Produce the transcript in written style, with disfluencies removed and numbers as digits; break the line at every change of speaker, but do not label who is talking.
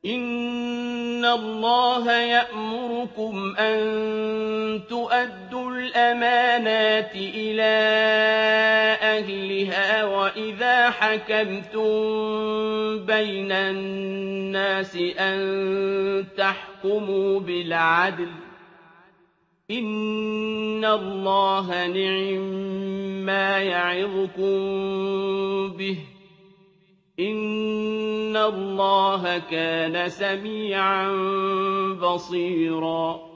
إِنَّ اللَّهَ يَأْمُرُكُمْ أَن تُؤَدُّوا الْأَمَانَاتِ إِلَىٰ أَهْلِهَا وَإِذَا حَكَمْتُم بَيْنَ النَّاسِ أَن تَحْكُمُوا بِالْعَدْلِ ۚ إِنَّ اللَّهَ نِعِمَّا يَعِظُكُم بِهِ ۗ إِنَّ اللَّهَ كَانَ سَمِيعًا بَصِيرًا